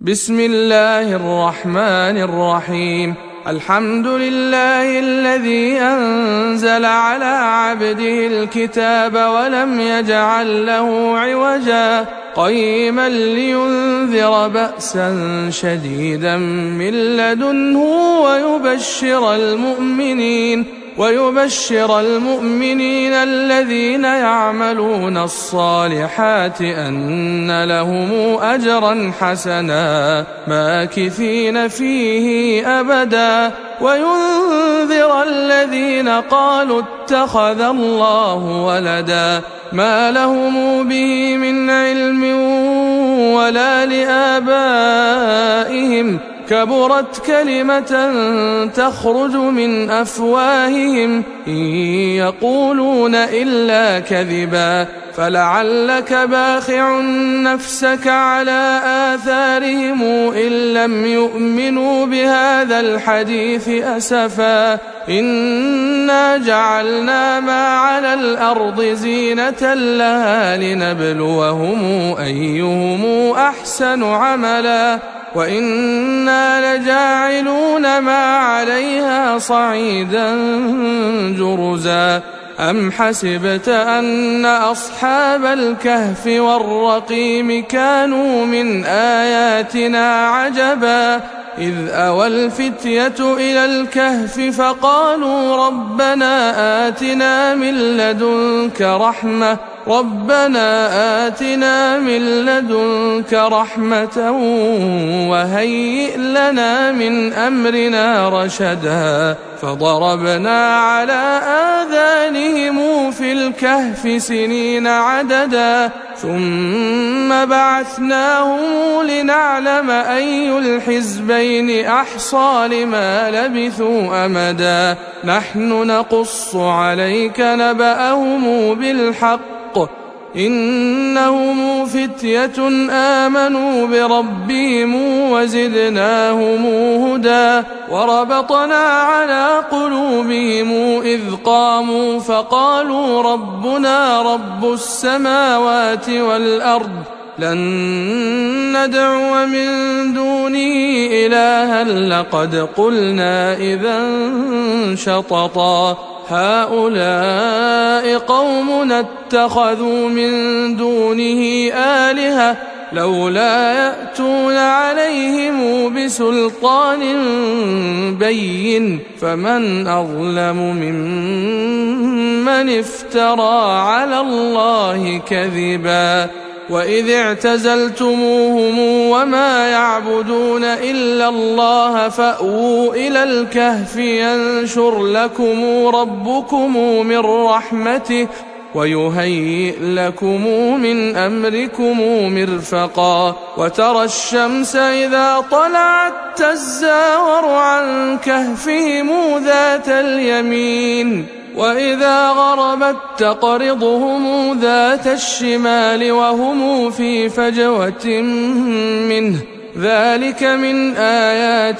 بسم الله الرحمن الرحيم. الحمد لله الذي أنزل على عبده الكتاب ولم يجعل له عوجا قيما لينذر بأسا شديدا من لدنه ويبشر المؤمنين الذين يعملون الصالحات أن لهم أجرا حسنا ماكثين فيه أبدا وينذر الذين قالوا اتخذ الله ولدا ما لهم به من علم ولا لآبائهم كبرت كلمة تخرج من أفواههم إن يقولون إلا كذبا فلعلك باخع نفسك على آثارهم إن لم يؤمنوا بهذا الحديث أسفا إنا جعلنا ما على الأرض زينة لها لنبلوهم أيهم أحسن عملا وإنا لجاعلون ما عليها صعيدا جرزا أم حسبت أن أصحاب الكهف والرقيم كانوا من آياتنا عجبا إذ أوى الفتية إلى الكهف فقالوا ربنا آتنا من لدنك رحمة وهيئ لنا من أمرنا رشدا فضربنا على آذانهم في الكهف سنين عددا ثم بعثناهم لنعلم أي الحزبين أحصى لما لبثوا أمدا نحن نقص عليك نبأهم بالحق إنهم فتية آمنوا بربهم وزدناهم هدى وربطنا على قلوبهم إذ قاموا فقالوا ربنا رب السماوات والأرض لن ندعو من دونه إلها لقد قلنا إذا شططا هؤلاء قومنا اتخذوا من دونه آلهة لولا يأتون عليهم بسلطان بين فمن أظلم ممن افترى على الله كذبا وإذ اعتزلتموهم وما يعبدون إلا الله فأووا إلى الكهف ينشر لكم ربكم من رحمته ويهيئ لكم من أمركم مرفقا وترى الشمس إذا طلعت تزاور عن كهفهم ذات اليمين وإذا غربت تقرضهم ذات الشمال وهم في فجوة منه ذلك من آيات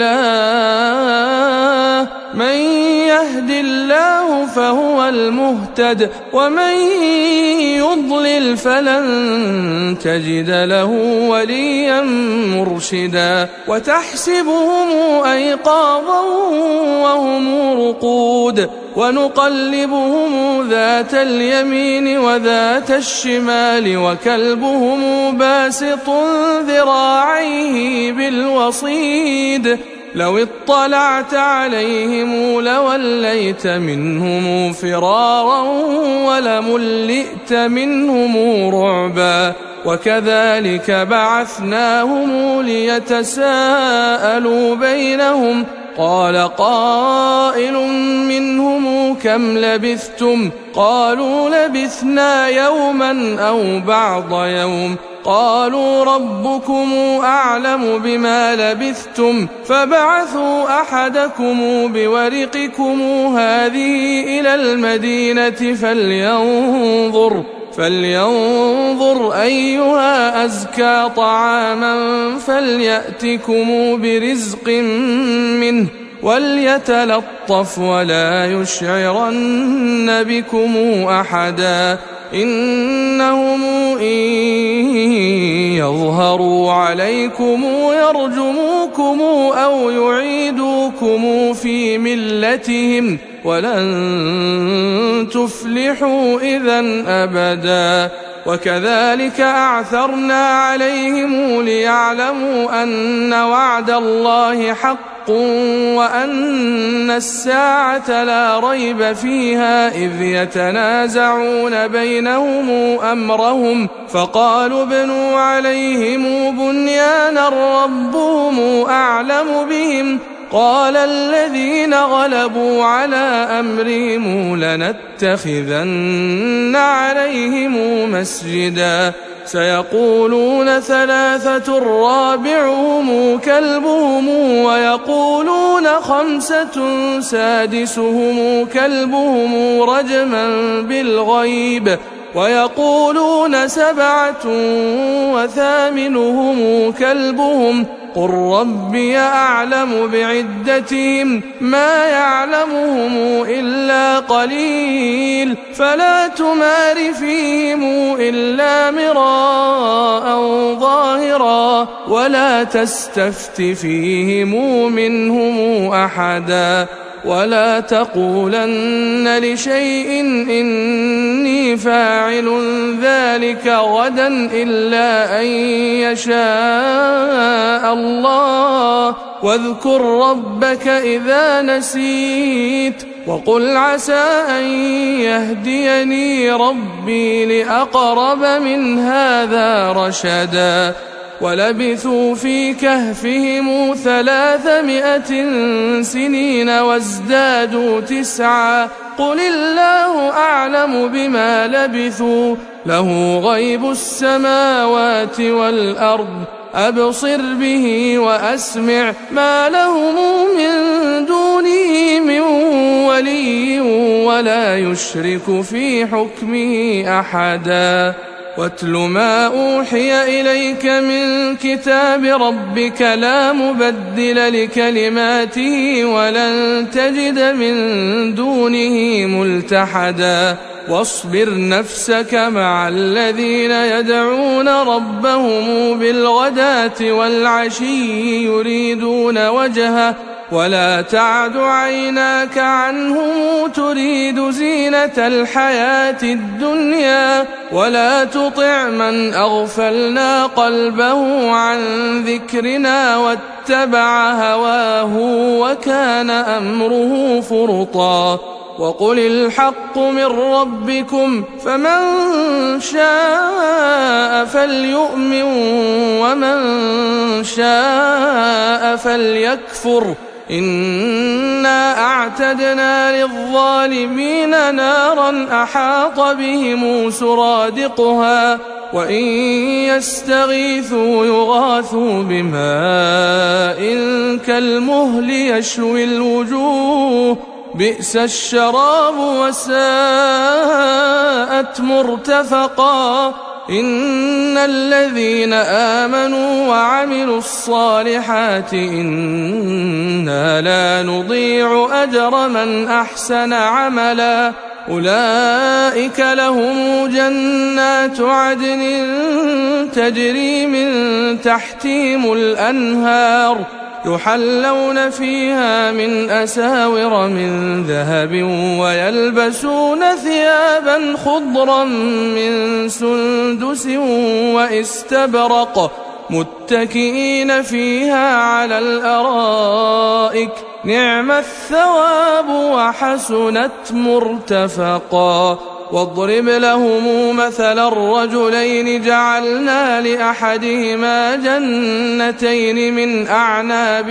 الله من يهد الله فهو المهتد ومن يضلل فلن تجد له وليا مرشدا وتحسبهم أيقاظا وهم رقود ونقلبهم ذات اليمين وذات الشمال وكلبهم باسط ذراعيه بالوصيد لو اطلعت عليهم لوليت منهم فرارا ولملئت منهم رعبا وكذلك بعثناهم ليتساءلوا بينهم قال قائل منهم كم لبثتم قالوا لبثنا يوما أو بعض يوم قالوا ربكم أعلم بما لبثتم فبعثوا أحدكم بورقكم هذه إلى المدينة فلينظر أيها أزكى طعاما فليأتكم برزق منه وليتلطف ولا يشعرن بكم أحدا إنهم إن يظهروا عليكم يرجموكم أو يعيدوكم في ملتهم ولن تفلحوا إذن أبدا. وكذلك أعثرنا عليهم ليعلموا أن وعد الله حق وأن الساعة لا ريب فيها إذ يتنازعون بينهم أمرهم فقالوا ابنوا عليهم بنيانا ربهم أعلم بهم قال الذين غلبوا على أمرهم لنتخذن عليهم مسجدا سيقولون ثلاثة رابعهم كلبهم ويقولون خمسة سادسهم كلبهم رجما بالغيب ويقولون سبعة وثامنهم كلبهم قل ربي أعلم بعدتهم ما يعلمهم إلا قليل فلا تمار فيهم إلا مراء ظاهرا ولا تستفت فيهم منهم أحدا ولا تقولن لشيء إني فاعل ذلك غدا إلا أن يشاء الله واذكر ربك إذا نسيت وقل عسى أن يهديني ربي لأقرب من هذا رشدا ولبثوا في كهفهم 300 سنين وازدادوا 9 قل الله أعلم بما لبثوا له غيب السماوات والأرض أبصر به وأسمع ما لهم من دونه من ولي ولا يشرك في حكمه أحدا واتل ما أوحي إليك من كتاب ربك لا مبدل لكلماته ولن تجد من دونه ملتحدا واصبر نفسك مع الذين يدعون ربهم بالغداة والعشي يريدون وجهه ولا تعد عيناك عنهم تريد زينة الحياة الدنيا ولا تطع من أغفلنا قلبه عن ذكرنا واتبع هواه وكان أمره فرطا وقل الحق من ربكم فمن شاء فليؤمن ومن شاء فليكفر إنا أعتدنا للظالمين نارا أحاط بهم سرادقها وإن يستغيثوا يغاثوا بماء كالمهل يشوي الوجوه بئس الشراب وساءت مرتفقا إن الذين آمنوا وعملوا الصالحات إنا لا نضيع أجر من أحسن عملا أولئك لهم جنات عدن تجري من تحتهم الأنهار يحلون فيها من أساور من ذهب ويلبسون ثيابا خضرا من سندس واستبرق متكئين فيها على الأرائك نعم الثواب وحسنت مرتفقا واضرب لهم مثلا الرجلين جعلنا لأحدهما جنتين من أعناب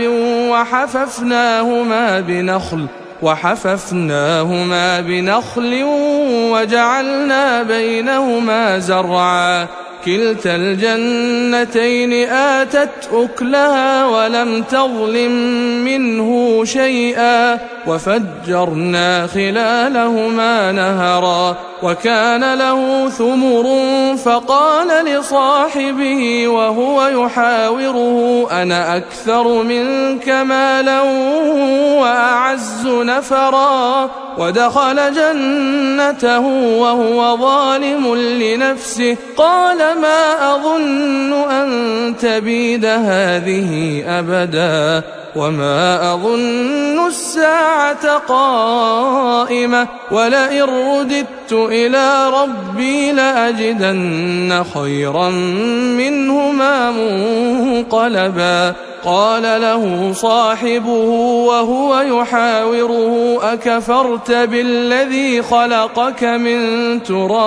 وحففناهما بنخل وجعلنا بينهما زرعا كلتا الجنتين آتت أكلها ولم تظلم منه شيئا وفجرنا خلالهما نهرا وكان له ثمر فقال لصاحبه وهو يحاوره أنا أكثر منك مالا وأعز نفرا ودخل جنته وهو ظالم لنفسه قال ما أظن أن تبيد هذه أبدا وما أظن الساعة قائمة ولئن رددت إلى ربي لأجدن خيرا منهما منقلبا قال له صاحبه وهو يحاوره أكفرت بالذي خلقك من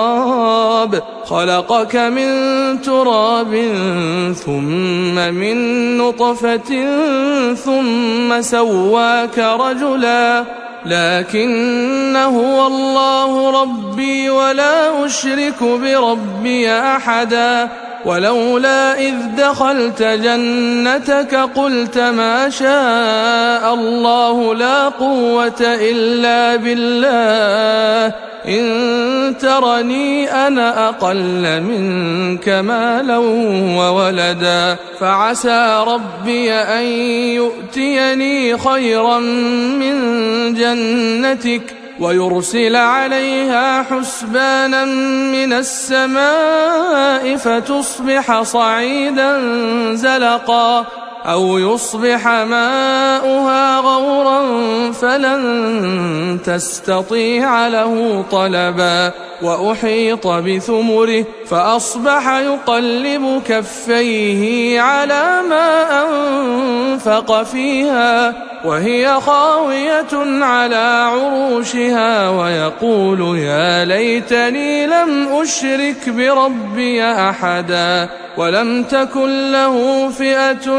تراب ثم من نطفة ثم سواك رجلا لكن هو الله ربي ولا أشرك بربي أحدا ولولا إذ دخلت جنتك قلت ما شاء الله لا قوة إلا بالله إن ترني أنا أقل منك مالا وولدا فعسى ربي أن يؤتيني خيرا من جنتك ويرسل عليها حسبانا من السماء فتصبح صعيدا زلقا أو يصبح ماؤها غورا فلن تستطيع له طلبا وأحيط بثمره فأصبح يقلب كفيه على ما أنفق فيها وهي خاوية على عروشها ويقول يا ليتني لم أشرك بربي أحدا ولم تكن له فئة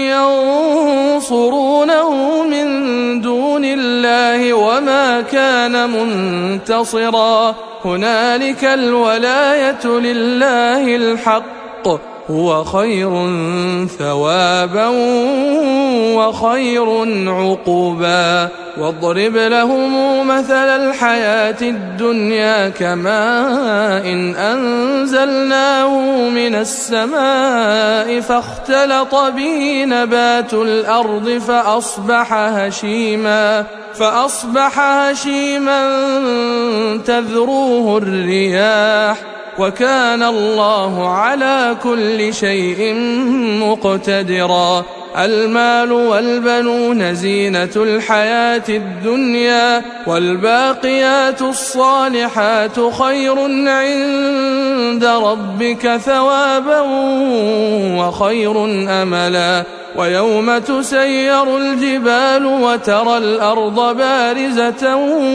ينصرونه من دون الله وما كان منتصرا هنالك الولاية لله الحق هو خير ثوابا وخير عقبا واضرب لهم مثل الحياة الدنيا كماء إن أنزلناه من السماء فاختلط به نبات الأرض فأصبح هشيما تذروه الرياح وكان الله على كل شيء مقتدرا المال والبنون زينة الحياة الدنيا والباقيات الصالحات خير عند ربك ثوابا وخير أملا ويوم تسير الجبال وترى الأرض بارزة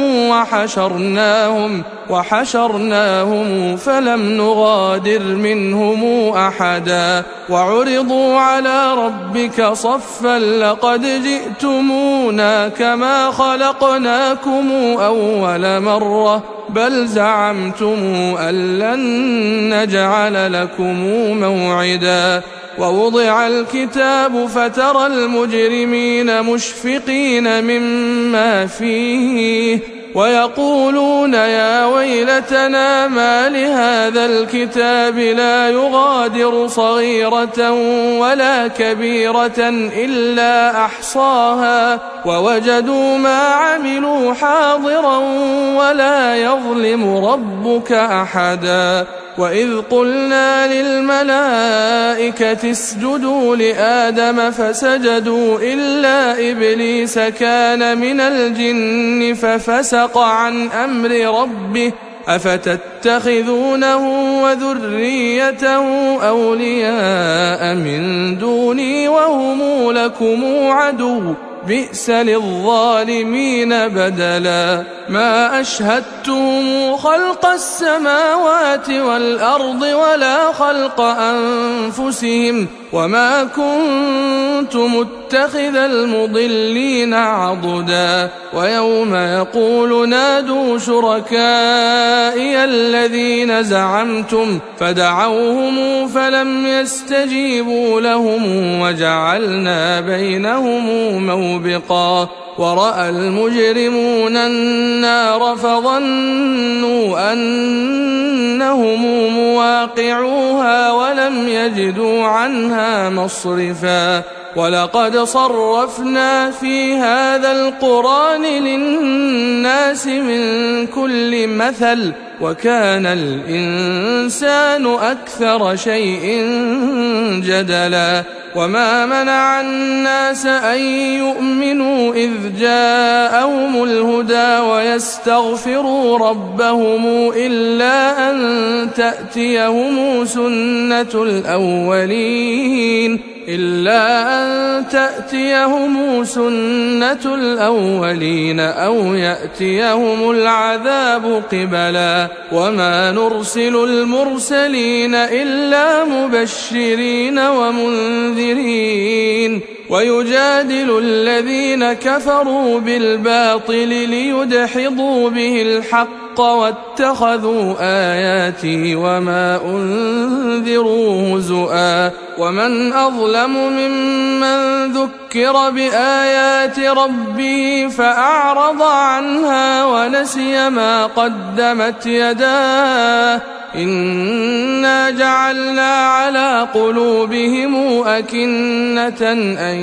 وحشرناهم فلم نغادر منهم أحدا وعرضوا على ربك صفا لقد جئتمونا كما خلقناكم أول مرة بل زعمتم أن لن نجعل لكم موعدا ووضع الكتاب فترى المجرمين مشفقين مما فيه ويقولون يا ويلتنا ما لهذا الكتاب لا يغادر صغيرة ولا كبيرة إلا أحصاها ووجدوا ما عملوا حاضرا ولا يظلم ربك أحدا وإذ قلنا للملائكة اسجدوا لآدم فسجدوا إلا إبليس كان من الجن ففسق عن أمر ربه أفتتخذونه وذريته أولياء من دوني وهم لكم عدو بئس للظالمين بدلا ما أشهدتهم خلق السماوات والأرض ولا خلق أنفسهم وما كنت كنت متخذ المضلين عضدا ويوم يقول نادوا شركائي الذين زعمتم فدعوهم فلم يستجيبوا لهم وجعلنا بينهم موبقا ورأى المجرمون النار فظنوا أنهم مواقعوها ولم يجدوا عنها مصرفا ولقد صرفنا في هذا القرآن للناس من كل مثل وكان الإنسان أكثر شيء جدلا وما منع الناس أن يؤمنوا إذ جاءهم الهدى ويستغفروا ربهم إلا أن تأتيهم سنة الأولين أو يأتيهم العذاب قبلا وما نرسل المرسلين إلا مبشرين ومنذرين ويجادل الذين كفروا بالباطل ليدحضوا به الحق واتخذوا آياتي وما أنذروا هزؤا ومن أظلم ممن ذكر بآيات ربه فأعرض عنها ونسي ما قدمت يداه إنا جعلنا على قلوبهم أكنة أن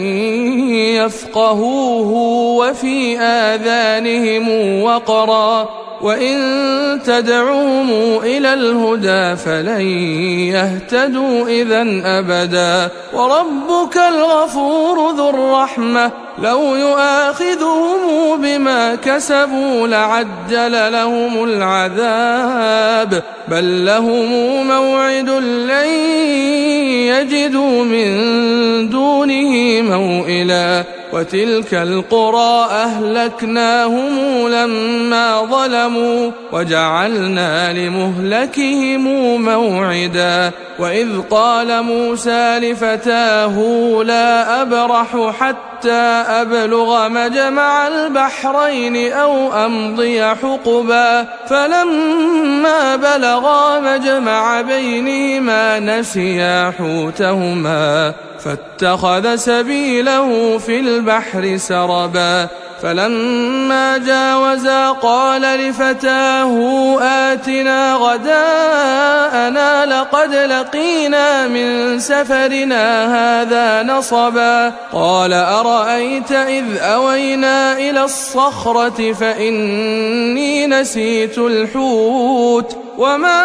يفقهوه وفي آذانهم وقرا وإن تدعوهم إلى الهدى فلن يهتدوا إذن أبدا وربك الغفور ذو الرحمة لو يؤاخذهم بما كسبوا لعجل لهم العذاب بل لهم موعد لن يجدوا من دونه موئلا وتلك القرى أهلكناهم لما ظلموا وجعلنا لمهلكهم موعدا وإذ قال موسى لفتاه لا أبرح حتى أبلغ مجمع البحرين أو أمضي حقبا فلما بلغا مجمع بينهما نسيا حوتهما فاتخذ سبيله في البحر سربا فلما جاوزا قال لفتاه آتنا غداءنا لقد لقينا من سفرنا هذا نصبا قال أرأيت إذ أوينا إلى الصخرة فإني نسيت الحوت وما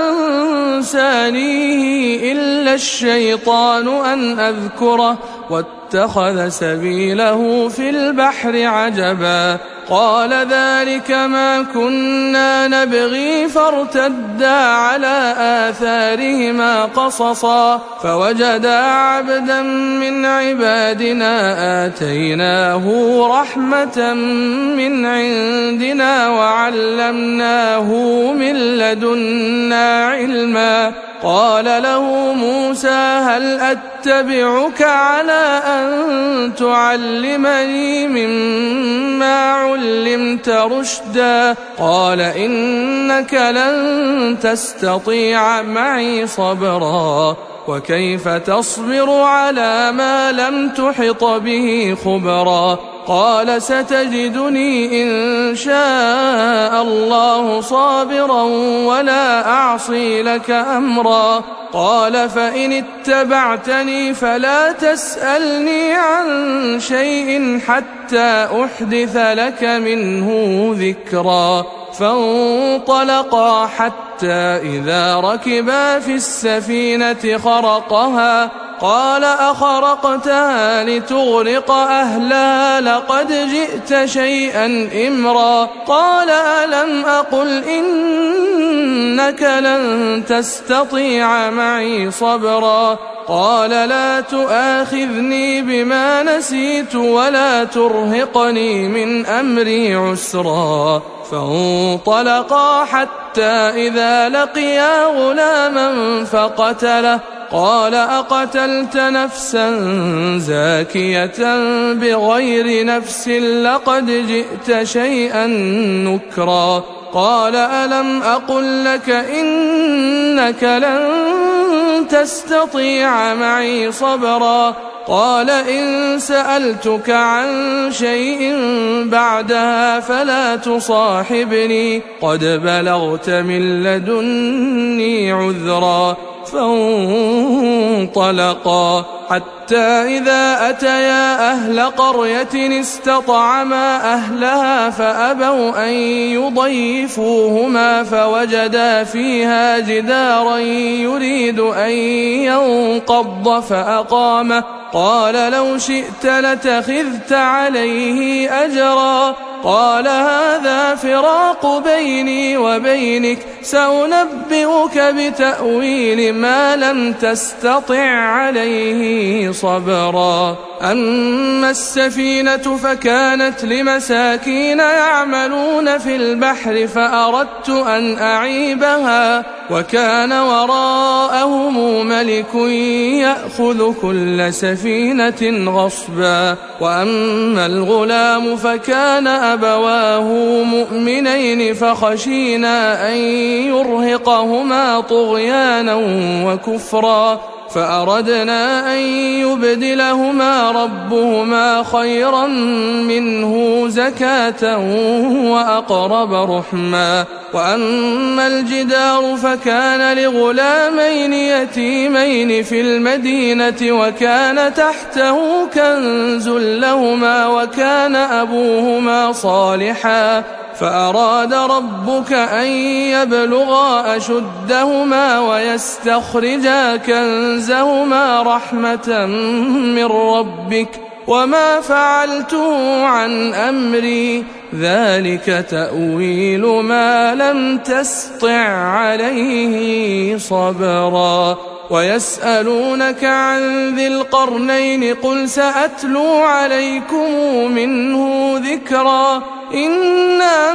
أنسانيه إلا الشيطان أن أذكره واتخذ سبيله في البحر عجبا قال ذلك ما كنا نبغي فارتدا على آثارهما قصصا فوجدا عبدا من عبادنا آتيناه رحمة من عندنا وعلمناه من لدنا علما قال له موسى هل أتبعك على أن تعلمني مما علمت رشدا قال إنك لن تستطيع معي صبرا وكيف تصبر على ما لم تحط به خبرا قال ستجدني إن شاء الله صابرا ولا أعصي لك أمرا قال فإن اتبعتني فلا تسألني عن شيء حتى أحدث لك منه ذكرا فانطلقا حتى إذا ركبا في السفينة خرقها قال أخرقتها لتغرق أهلها لقد جئت شيئا إمرا قال ألم أقل إنك لن تستطيع معي صبرا قال لا تؤاخذني بما نسيت ولا ترهقني من أمري عسرا فانطلقا حتى إذا لقيا غلاما فقتله قال أقتلت نفسا زاكية بغير نفس لقد جئت شيئا نكرا قال ألم أقل لك إنك لن تستطيع معي صبرا قال إن سألتك عن شيء بعدها فلا تصاحبني قد بلغت من لدني عذرا فانطلقا حتى إذا أتيا أهل قرية استطعما أهلها فأبوا أن يضيفوهما فوجدا فيها جدارا يريد أن ينقض فأقامه قال لو شئت لاتخذت عليه أجرا قال هذا فراق بيني وبينك سأنبئك بتأويل ما لم تستطع عليه صبرا أما السفينة فكانت لمساكين يعملون في البحر فأردت أن أعيبها وكان وراءهم ملك يأخذ كل سفينة غصبا وأما الغلام فكان أبواه مؤمنين فخشينا أن يرهقهما طغيانا وكفرا فأردنا أن يبدلهما ربهما خيرا منه زكاة وأقرب رحما وأما الجدار فكان لغلامين يتيمين في المدينة وكان تحته كنز لهما وكان أبوهما صالحا فأراد ربك أن يبلغا أشدهما ويستخرجا كنزهما رحمة من ربك وما فعلته عن أمري ذلك تأويل ما لم تسطع عليه صبرا ويسألونك عن ذي القرنين قل سأتلو عليكم منه ذكرا إنا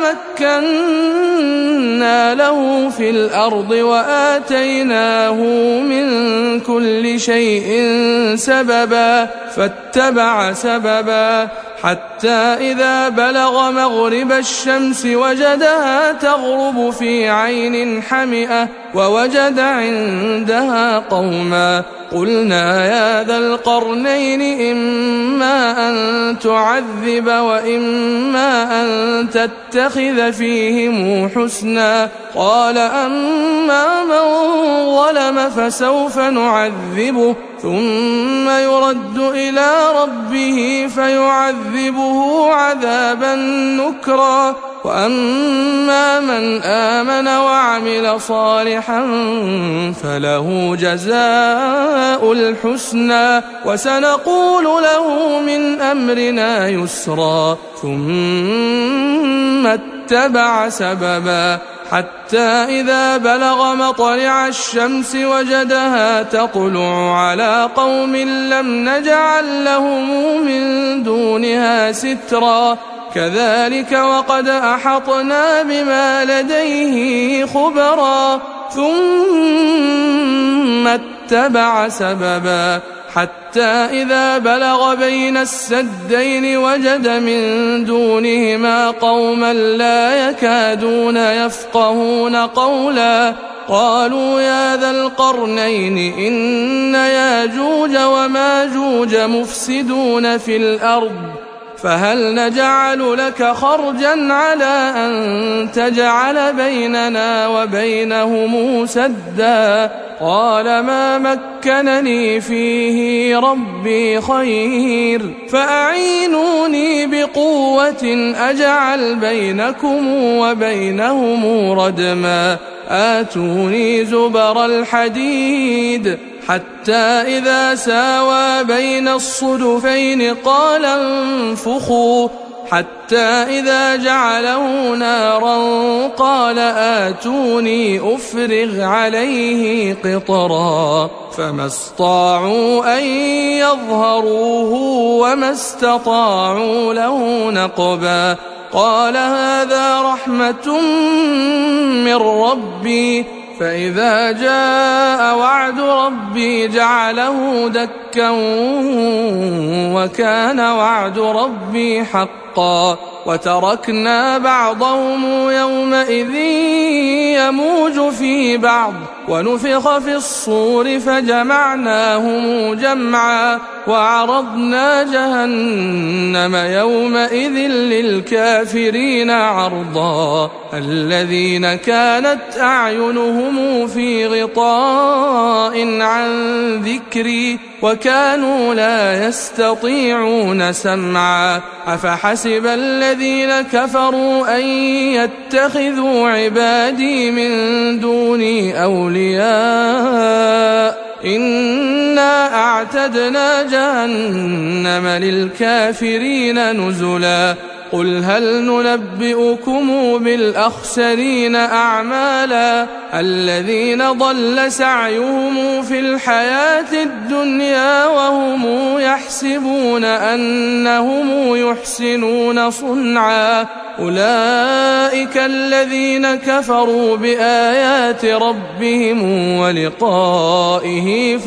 مكنا له في الأرض وآتيناه من كل شيء سببا فاتبع سببا حتى إذا بلغ مغرب الشمس وجدها تغرب في عين حمئة ووجد عندها قوما قلنا يا ذا القرنين إما أن تعذب وإما أن تتخذ فيهم حسنا قال أما من ظلم فسوف نعذبه ثم يرد إلى ربه فيعذبه عذابا نكرا وأما من آمن وعمل صالحا فله جزاء الحسنى وسنقول له من أمرنا يسرا ثم اتبع سببا حتى إذا بلغ مطلع الشمس وجدها تطلع على قوم لم نجعل لهم من دونها سترا كذلك وقد أحطنا بما لديه خبرا ثم اتبع سببا حتى إذا بلغ بين السدين وجد من دونهما قوما لا يكادون يفقهون قولا قالوا يا ذا القرنين إن ياجوج وماجوج مفسدون في الأرض فهل نجعل لك خرجا على أن تجعل بيننا وبينهم سدا قال ما مكنني فيه ربي خير فأعينوني بقوة أجعل بينكم وبينهم ردما آتوني زبر الحديد حتى إذا ساوى بين الصدفين قال انفخوا حتى إذا جعله نارا قال آتوني أفرغ عليه قطرا فما استطاعوا أن يظهروه وما استطاعوا له نقبا قال هذا رحمة من ربي فإذا جاء وعد ربي جعله دكا وكان وعد ربي حقا وتركنا بعضهم يومئذ يموج في بعض ونفخ في الصور فجمعناهم جمعا وعرضنا جهنم يومئذ للكافرين عرضا الذين كانت أعينهم في غطاء عن ذكري وكانوا لا يستطيعون سمعا أفحسب الذين كفروا أن يتخذوا عبادي من دوني أولياء إنا أعتدنا جهنم للكافرين نزلا قل هل ننبئكم بالأخسرين أعمالا الذين ضل سعيهم في الحياة الدنيا وهم يحسبون أنهم يحسنون صنعا أولئك الذين كفروا بآيات ربهم ولقائه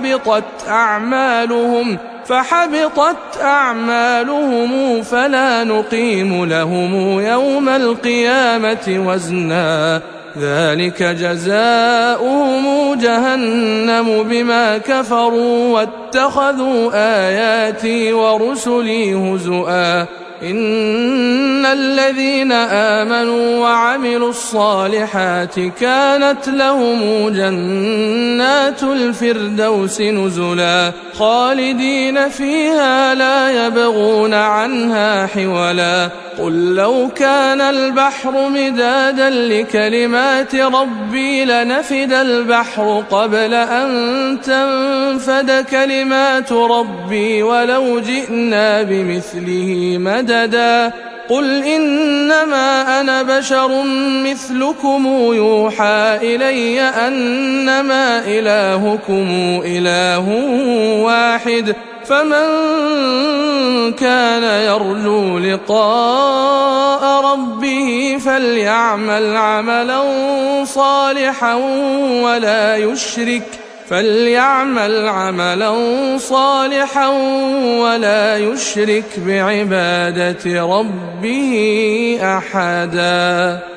فحبطت أعمالهم فلا نقيم لهم يوم القيامة وزنا ذلك جزاؤهم جهنم بما كفروا واتخذوا آياتي ورسلي هزؤا إن الذين آمنوا وعملوا الصالحات كانت لهم جنات الفردوس نزلا خالدين فيها لا يبغون عنها حولا قل لو كان البحر مدادا لكلمات ربي لنفد البحر قبل أن تنفد كلمات ربي ولو جئنا بمثله مددا قل إنما أنا بشر مثلكم يوحى إلي أنما إلهكم إله واحد فمن كان يرجو لقاء ربه فليعمل عملا صالحا ولا يشرك بعبادة ربه أحدا.